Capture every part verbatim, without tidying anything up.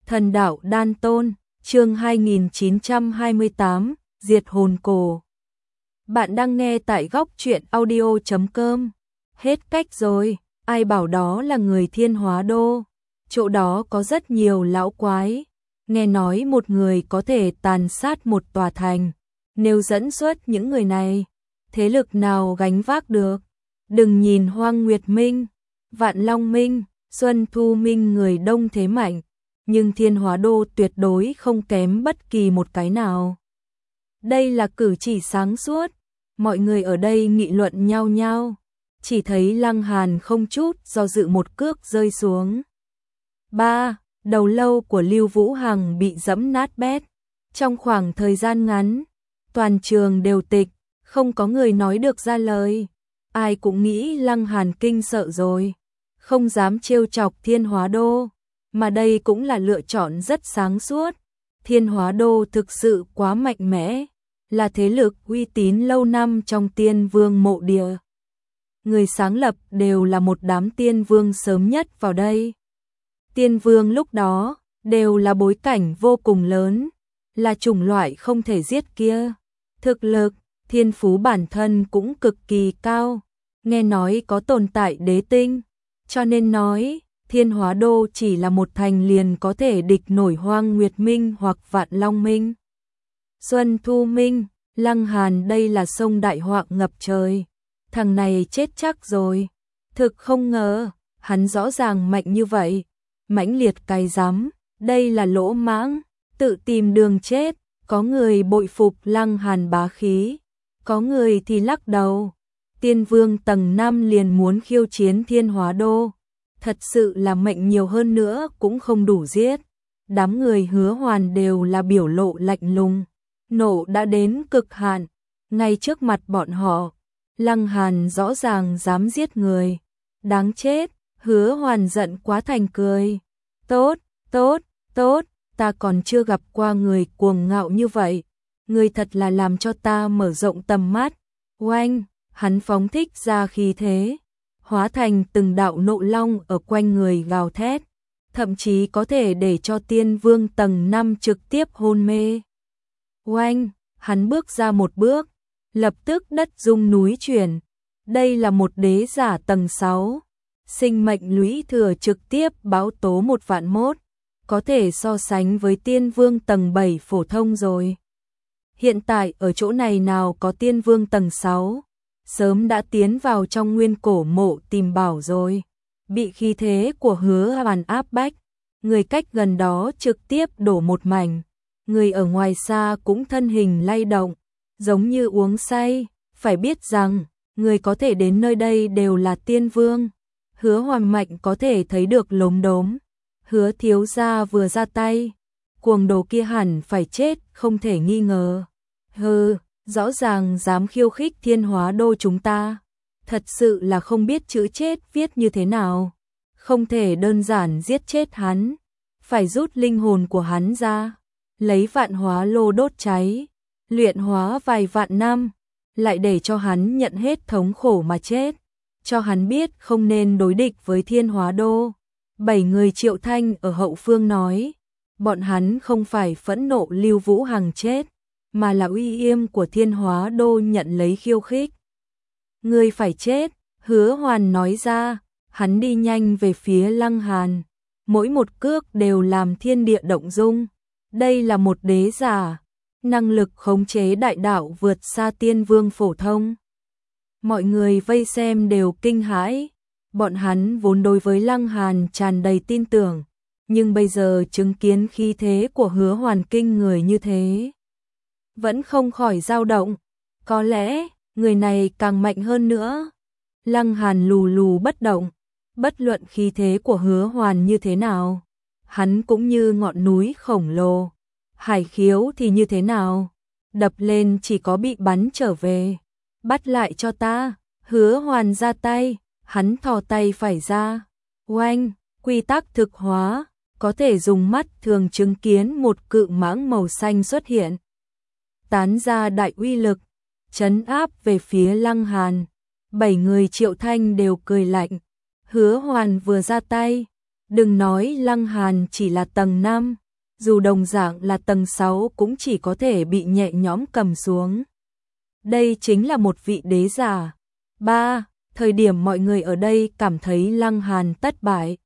Thần đạo đan tôn, chương hai nghìn chín trăm hai mươi tám, diệt hồn cổ. Bạn đang nghe tại góc truyện audio chấm com. Hết cách rồi, ai bảo đó là người Thiên Hóa Đô. Chỗ đó có rất nhiều lão quái. Nghe nói một người có thể tàn sát một tòa thành. Nếu dẫn xuất những người này, thế lực nào gánh vác được? Đừng nhìn Hoang Nguyệt Minh, Vạn Long Minh, Xuân Thu Minh người đông thế mạnh, nhưng Thiên Hóa Đô tuyệt đối không kém bất kỳ một cái nào. Đây là cử chỉ sáng suốt, mọi người ở đây nghị luận nhau nhau, chỉ thấy Lăng Hàn không chút do dự một cước rơi xuống. Ba, đầu lâu của Lưu Vũ Hằng bị giẫm nát bét. Trong khoảng thời gian ngắn, toàn trường đều tịch, không có người nói được ra lời. Ai cũng nghĩ Lăng Hàn kinh sợ rồi, không dám trêu chọc Thiên Hóa Đô, mà đây cũng là lựa chọn rất sáng suốt. Thiên Hóa Đô thực sự quá mạnh mẽ, là thế lực uy tín lâu năm trong Tiên Vương mộ địa. Người sáng lập đều là một đám Tiên Vương sớm nhất vào đây. Tiên Vương lúc đó đều là bối cảnh vô cùng lớn, là chủng loại không thể giết kia. Thực lực, thiên phú bản thân cũng cực kỳ cao, nghe nói có tồn tại đế tinh, cho nên nói Thiên Hóa Đô chỉ là một thành liền có thể địch nổi Hoang Nguyệt Minh hoặc Vạn Long Minh. Xuân Thu Minh, Lăng Hàn đây là sông đại họa ngập trời, thằng này chết chắc rồi. Thực không ngờ, hắn rõ ràng mạnh như vậy, mãnh liệt cay rắm, đây là lỗ mãng, tự tìm đường chết. Có người bội phục Lăng Hàn bá khí, có người thì lắc đầu. Tiên Vương tầng năm liền muốn khiêu chiến Thiên Hóa Đô, thật sự là mệnh nhiều hơn nữa cũng không đủ giết. Đám người Hứa Hoàn đều là biểu lộ lạnh lùng, nộ đã đến cực hạn, ngay trước mặt bọn họ. Lăng Hàn rõ ràng dám giết người, đáng chết. Hứa Hoàn giận quá thành cười. Tốt, tốt, tốt, ta còn chưa gặp qua người cuồng ngạo như vậy, người thật là làm cho ta mở rộng tầm mắt. Oanh, hắn phóng thích ra khí thế, hóa thành từng đạo nộ long ở quanh người gào thét, thậm chí có thể để cho Tiên Vương tầng năm trực tiếp hôn mê. Oanh, hắn bước ra một bước, lập tức đất rung núi chuyển. Đây là một đế giả tầng sáu, sinh mệnh lũy thừa trực tiếp báo tố một vạn mốt, có thể so sánh với Tiên Vương tầng bảy phổ thông rồi. Hiện tại ở chỗ này nào có Tiên Vương tầng sáu, sớm đã tiến vào trong nguyên cổ mộ tìm bảo rồi. Bị khí thế của Hứa Hoàn áp bách, người cách gần đó trực tiếp đổ một mảnh, người ở ngoài xa cũng thân hình lay động, giống như uống say. Phải biết rằng, người có thể đến nơi đây đều là Tiên Vương. Hứa Hoàn mạnh có thể thấy được lốm đốm. Hứa thiếu gia vừa ra tay, cuồng đồ kia hẳn phải chết không thể nghi ngờ. Hừ, rõ ràng dám khiêu khích Thiên Hóa Đô chúng ta, thật sự là không biết chữ chết viết như thế nào. Không thể đơn giản giết chết hắn, phải rút linh hồn của hắn ra, lấy vạn hóa lô đốt cháy, luyện hóa vài vạn năm, lại để cho hắn nhận hết thống khổ mà chết, cho hắn biết không nên đối địch với Thiên Hóa Đô. Bảy người Triệu Thanh ở hậu phương nói, bọn hắn không phải phẫn nộ Lưu Vũ Hằng chết, mà là uy nghiêm của Thiên Hóa Đô nhận lấy khiêu khích. Ngươi phải chết, Hứa Hoàn nói ra, hắn đi nhanh về phía Lăng Hàn, mỗi một cước đều làm thiên địa động dung. Đây là một đế giả, năng lực khống chế đại đạo vượt xa Tiên Vương phổ thông. Mọi người vây xem đều kinh hãi. Bọn hắn vốn đối với Lăng Hàn tràn đầy tin tưởng, nhưng bây giờ chứng kiến khí thế của Hứa Hoàn kinh người như thế, vẫn không khỏi dao động. Có lẽ, người này càng mạnh hơn nữa. Lăng Hàn lù lù bất động, bất luận khí thế của Hứa Hoàn như thế nào, hắn cũng như ngọn núi khổng lồ. Hải khiếu thì như thế nào, đập lên chỉ có bị bắn trở về. Bắt lại cho ta. Hứa Hoàn ra tay, hắn thò tay phải ra. Oanh, quy tắc thực hóa, có thể dùng mắt thường chứng kiến một cự mãng màu xanh xuất hiện, tán ra đại uy lực, trấn áp về phía Lăng Hàn. Bảy người Triệu Thanh đều cười lạnh. Hứa Hoàn vừa ra tay, Đừng nói Lăng Hàn chỉ là tầng năm, dù đồng dạng là tầng sáu cũng chỉ có thể bị nhẹ nhõm cầm xuống. Đây chính là một vị đế giả. ba. Thời điểm mọi người ở đây cảm thấy Lăng Hàn tất bại.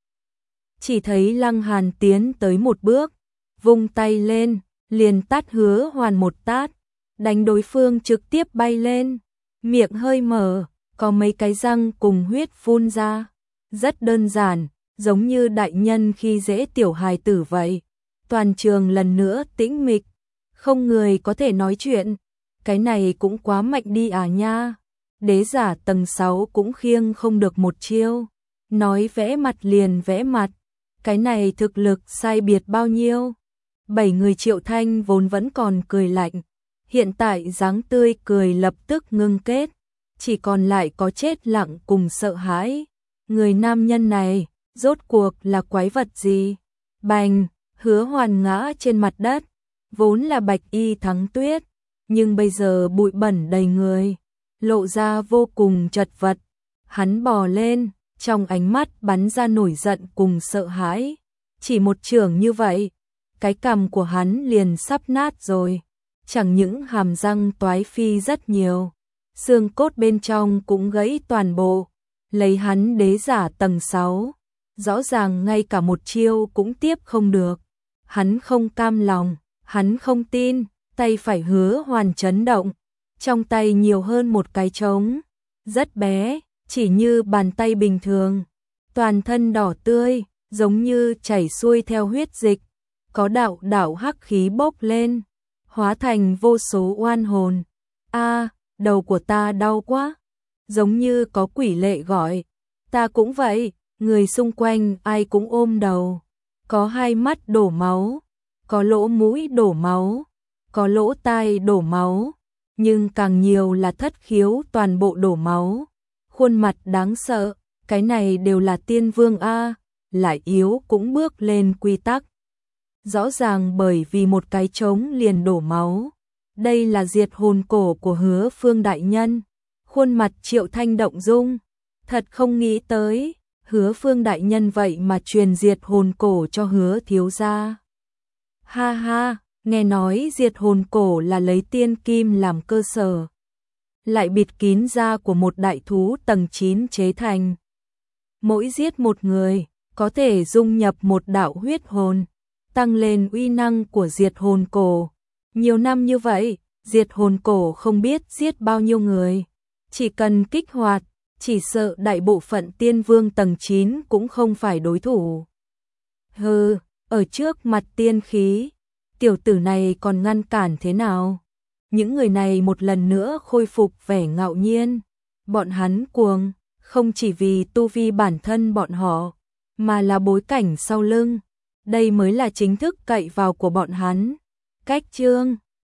Chỉ thấy Lăng Hàn tiến tới một bước, vung tay lên, liền tát Hứa Hoàn một tát, đánh đối phương trực tiếp bay lên, miệng hơi mở, có mấy cái răng cùng huyết phun ra. Rất đơn giản, giống như đại nhân khi dễ tiểu hài tử vậy. Toàn trường lần nữa tĩnh mịch, không người có thể nói chuyện. Cái này cũng quá mạnh đi à nha. Đế giả tầng sáu cũng khiêng không được một chiêu. Nói vẽ mặt liền vẽ mặt. Cái này thực lực sai biệt bao nhiêu? Bảy người Triệu Thanh vốn vẫn còn cười lạnh. Hiện tại dáng tươi cười lập tức ngưng kết. Chỉ còn lại có chết lặng cùng sợ hãi. Người nam nhân này, rốt cuộc là quái vật gì? Bành, Hứa Hoàn ngã trên mặt đất. Vốn là bạch y thắng tuyết, nhưng bây giờ bụi bẩn đầy người, lộ ra vô cùng chật vật. Hắn bò lên, trong ánh mắt bắn ra nổi giận cùng sợ hãi. Chỉ một chưởng như vậy, cái cằm của hắn liền sắp nát rồi. Chẳng những hàm răng toái phi rất nhiều, xương cốt bên trong cũng gãy toàn bộ. Lấy hắn đế giả tầng sáu, rõ ràng ngay cả một chiêu cũng tiếp không được. Hắn không cam lòng, hắn không tin, tay phải Hứa Hoàn chấn động, trong tay nhiều hơn một cái trống, rất bé, chỉ như bàn tay bình thường, toàn thân đỏ tươi, giống như chảy xuôi theo huyết dịch, có đạo đạo hắc khí bốc lên, hóa thành vô số oan hồn. A, đầu của ta đau quá, giống như có quỷ lệ gọi, ta cũng vậy, người xung quanh ai cũng ôm đầu, có hai mắt đổ máu, có lỗ mũi đổ máu, có lỗ tai đổ máu, nhưng càng nhiều là thất khiếu toàn bộ đổ máu. Khuôn mặt đáng sợ, cái này đều là tiên vương a, lại yếu cũng bước lên quy tắc. Rõ ràng bởi vì một cái trống liền đổ máu. Đây là diệt hồn cổ của Hứa Phương đại nhân. Khuôn mặt Triệu Thanh động dung, thật không nghĩ tới, Hứa Phương đại nhân vậy mà truyền diệt hồn cổ cho Hứa thiếu gia. Ha ha, nghe nói diệt hồn cổ là lấy tiên kim làm cơ sở, lại bịt kín da của một đại thú tầng chín chế thành. Mỗi giết một người, có thể dung nhập một đạo huyết hồn, tăng lên uy năng của diệt hồn cổ. Nhiều năm như vậy, diệt hồn cổ không biết giết bao nhiêu người. Chỉ cần kích hoạt, chỉ sợ đại bộ phận tiên vương tầng chín cũng không phải đối thủ. Hừ, ở trước mặt tiên khí, tiểu tử này còn ngăn cản thế nào? Những người này một lần nữa khôi phục vẻ ngạo nhiên. Bọn hắn cuồng, không chỉ vì tu vi bản thân bọn họ, mà là bối cảnh sau lưng. Đây mới là chính thức cậy vào của bọn hắn. Cách chương